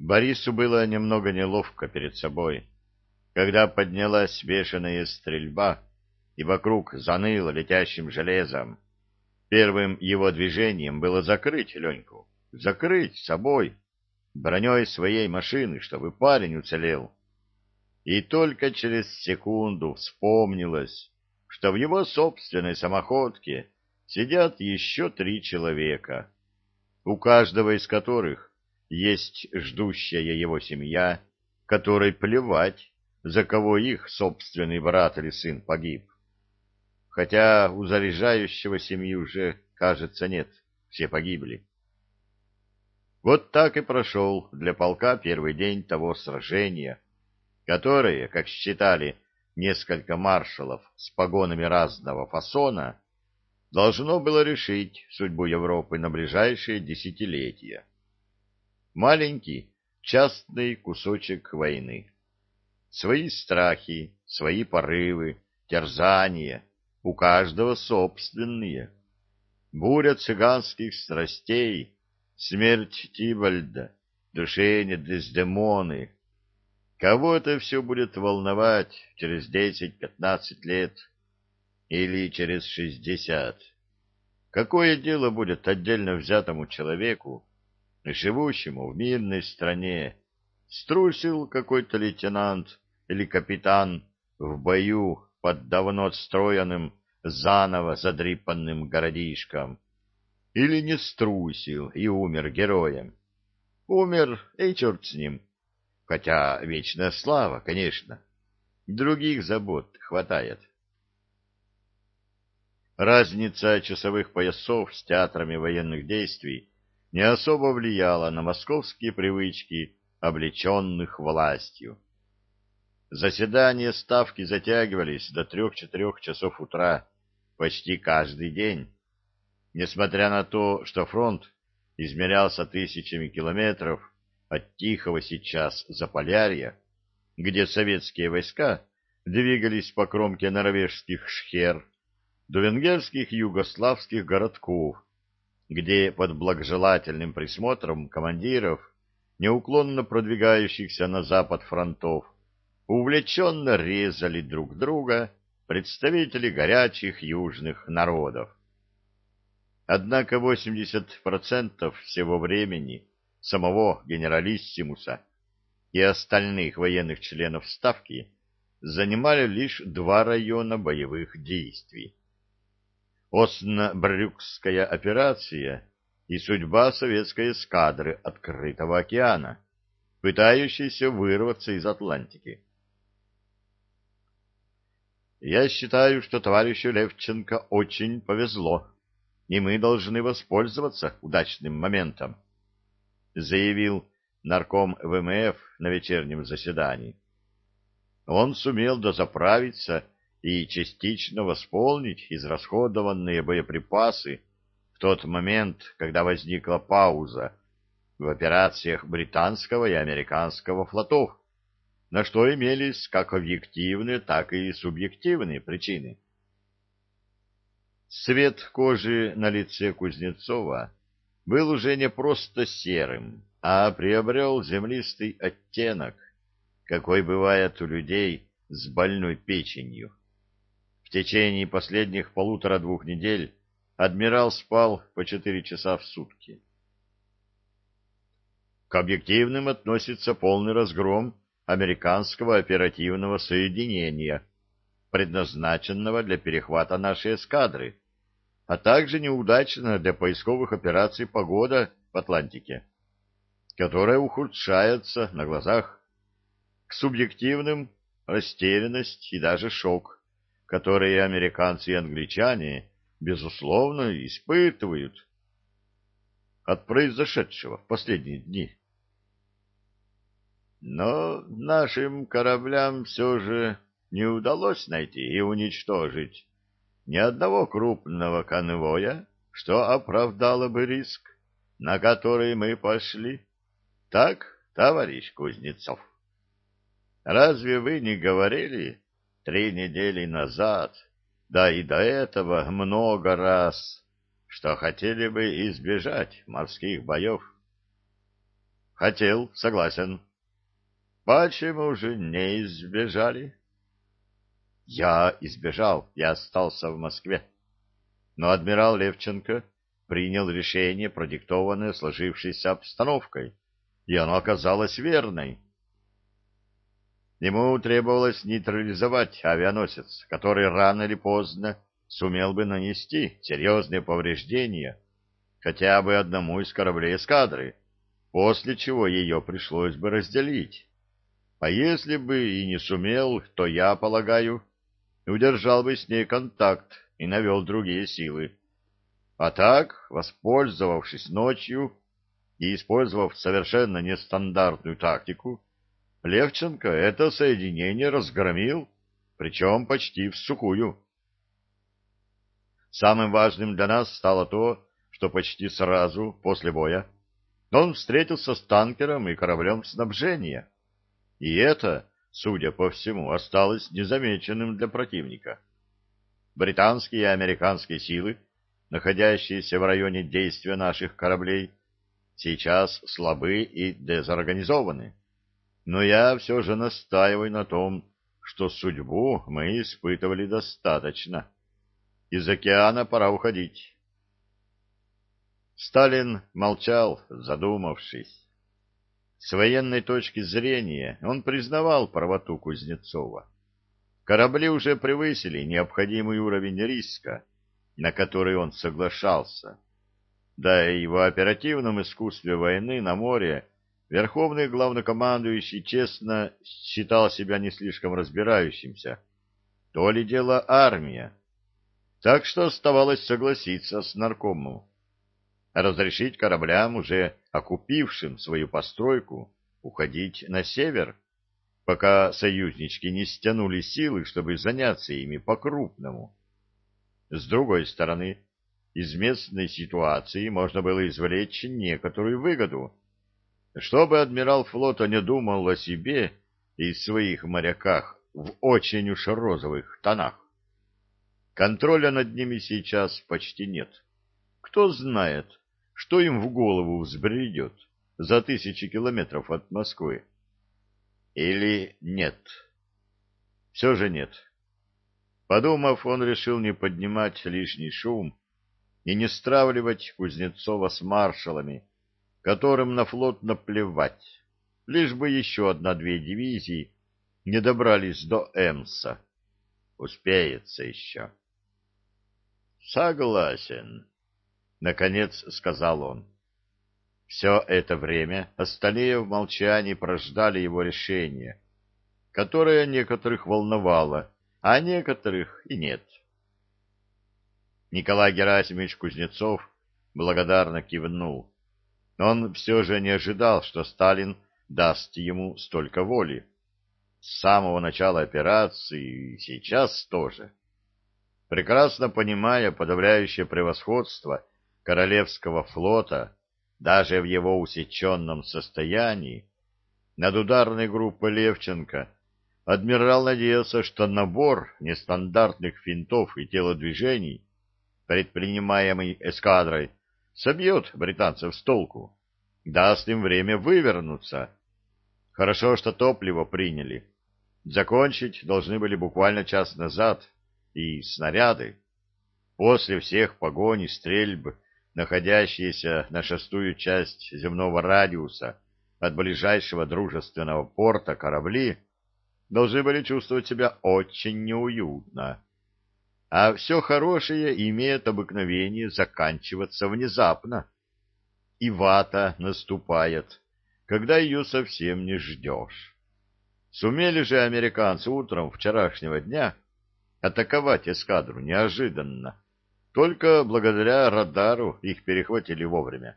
Борису было немного неловко перед собой, когда поднялась бешеная стрельба, и вокруг заныло летящим железом. Первым его движением было закрыть Леньку, закрыть собой, броней своей машины, чтобы парень уцелел. И только через секунду вспомнилось, что в его собственной самоходке сидят еще 3 человека, у каждого из которых есть ждущая его семья, которой плевать, за кого их собственный брат или сын погиб. Хотя у заряжающего семьи уже, кажется, нет, все погибли. Вот так и прошел для полка первый день того сражения, которое, как считали несколько маршалов с погонами разного фасона, должно было решить судьбу Европы на ближайшие десятилетия. Маленький частный кусочек войны. Свои страхи, свои порывы, терзания, у каждого собственные. Буря цыганских страстей, смерть Тибальда, душение Дездемоны. Кого это все будет волновать через 10-15 лет или через 60? Какое дело будет отдельно взятому человеку, живущему в мирной стране, струсил какой-то лейтенант или капитан в бою под давно отстроенным, заново задрипанным городишком? Или не струсил и умер героем? Умер, и черт с ним. Хотя вечная слава, конечно. Других забот хватает. Разница часовых поясов с театрами военных действий не особо влияла на московские привычки, облеченных властью. Заседания ставки затягивались до 3-4 часов утра почти каждый день. Несмотря на то, что фронт измерялся тысячами километров от Тихого сейчас Заполярья, где советские войска двигались по кромке норвежских шхер, до венгерских и югославских городков, где под благожелательным присмотром командиров, неуклонно продвигающихся на запад фронтов, увлеченно резали друг друга представители горячих южных народов. Однако 80% всего времени самого генералиссимуса и остальных военных членов Ставки занимали лишь 2 района боевых действий. Оснобрюкская операция и судьба советской эскадры открытого океана, пытающейся вырваться из Атлантики. Я считаю, что товарищу Левченко очень повезло, и мы должны воспользоваться удачным моментом, заявил нарком ВМФ на вечернем заседании. Он сумел дозаправиться и частично восполнить израсходованные боеприпасы в тот момент, когда возникла пауза в операциях британского и американского флотов, на что имелись как объективные, так и субъективные причины. Цвет кожи на лице Кузнецова был уже не просто серым, а приобрел землистый оттенок, какой бывает у людей с больной печенью. В течение последних 1,5-2 недель адмирал спал по 4 часа в сутки. К объективным относится полный разгром американского оперативного соединения, предназначенного для перехвата нашей эскадры, а также неудачная для поисковых операций погода в Атлантике, которая ухудшается на глазах. К субъективным — растерянность и даже шок, которые американцы и англичане, безусловно, испытывают от произошедшего в последние дни. Но нашим кораблям все же не удалось найти и уничтожить ни одного крупного конвоя, что оправдало бы риск, на который мы пошли. Так, товарищ Кузнецов? Разве вы не говорили 3 недели назад, да и до этого много раз, что хотели бы избежать морских боев? хотел, согласен. Почему же не избежали? Я избежал, я остался в Москве. Но адмирал Левченко принял решение, продиктованное сложившейся обстановкой, и оно оказалось верной. Ему требовалось нейтрализовать авианосец, который рано или поздно сумел бы нанести серьезные повреждения хотя бы одному из кораблей эскадры, после чего ее пришлось бы разделить. А если бы и не сумел, то я, полагаю, удержал бы с ней контакт и навел другие силы. А так, воспользовавшись ночью и использовав совершенно нестандартную тактику, Левченко это соединение разгромил, причем почти всухую. Самым важным для нас стало то, что почти сразу после боя он встретился с танкером и кораблем снабжения. И это, судя по всему, осталось незамеченным для противника. Британские и американские силы, находящиеся в районе действия наших кораблей, сейчас слабы и дезорганизованы. Но я все же настаиваю на том, что судьбу мы испытывали достаточно. Из океана пора уходить. Сталин молчал, задумавшись. С военной точки зрения он признавал правоту Кузнецова. Корабли уже превысили необходимый уровень риска, на который он соглашался. Да и в оперативном искусстве войны на море верховный главнокомандующий честно считал себя не слишком разбирающимся. То ли дело армия. Так что оставалось согласиться с наркомом. Разрешить кораблям, уже окупившим свою постройку, уходить на север, пока союзнички не стянули силы, чтобы заняться ими по-крупному. С другой стороны, из местной ситуации можно было извлечь некоторую выгоду, чтобы адмирал флота не думал о себе и своих моряках в очень уж розовых тонах. Контроля над ними сейчас почти нет. Кто знает, что им в голову взбредет за 1000 километров от Москвы. Или нет? Все же нет. Подумав, он решил не поднимать лишний шум и не стравливать Кузнецова с маршалами, которым на флот наплевать, лишь бы еще 1-2 дивизии не добрались до Эмса. Успеется еще. Согласен, наконец сказал он. Все это время остальные в молчании прождали его решения, которое некоторых волновало, а некоторых и нет. Николай Герасимович Кузнецов благодарно кивнул. Он все же не ожидал, что Сталин даст ему столько воли. С самого начала операции и сейчас тоже. Прекрасно понимая подавляющее превосходство Королевского флота, даже в его усеченном состоянии, над ударной группой Левченко, адмирал надеялся, что набор нестандартных финтов и телодвижений, предпринимаемый эскадрой, собьет британцев с толку, даст им время вывернуться. Хорошо, что топливо приняли. Закончить должны были буквально час назад, и снаряды. После всех погонь и стрельб, находящиеся на 6-ю часть земного радиуса от ближайшего дружественного порта корабли, должны были чувствовать себя очень неуютно. А все хорошее имеет обыкновение заканчиваться внезапно. И вата наступает, когда ее совсем не ждешь. Сумели же американцы утром вчерашнего дня атаковать эскадру неожиданно. Только благодаря радару их перехватили вовремя.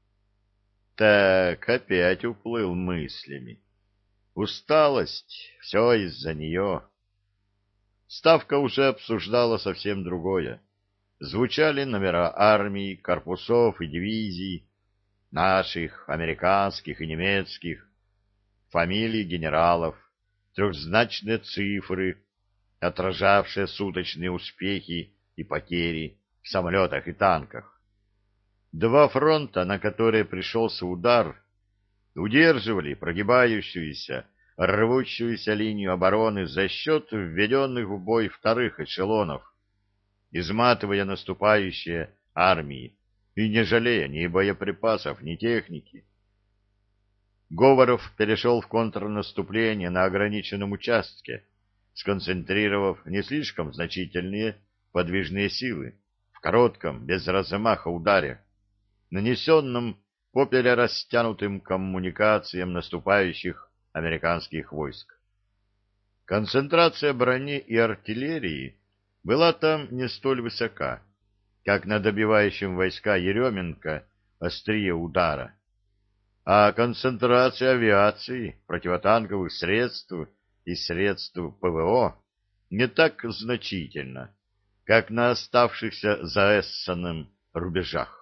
Так, опять уплыл мыслями. Усталость, все из-за нее. Ставка уже обсуждала совсем другое. Звучали номера армий, корпусов и дивизий, наших, американских и немецких, фамилии генералов, трехзначные цифры, отражавшие суточные успехи и потери в самолетах и танках. 2 фронта, на которые пришелся удар, удерживали прогибающуюся, рвущуюся линию обороны за счет введенных в бой вторых эшелонов, изматывая наступающие армии и не жалея ни боеприпасов, ни техники. Говоров перешел в контрнаступление на ограниченном участке, сконцентрировав не слишком значительные подвижные силы в коротком, без размаха ударе, нанесенном по перерастянутым коммуникациям наступающих американских войск. Концентрация брони и артиллерии была там не столь высока, как на добивающем войска Еременко острие удара, а концентрация авиации, противотанковых средств и средств ПВО не так значительна, как на оставшихся за Эссеном рубежах.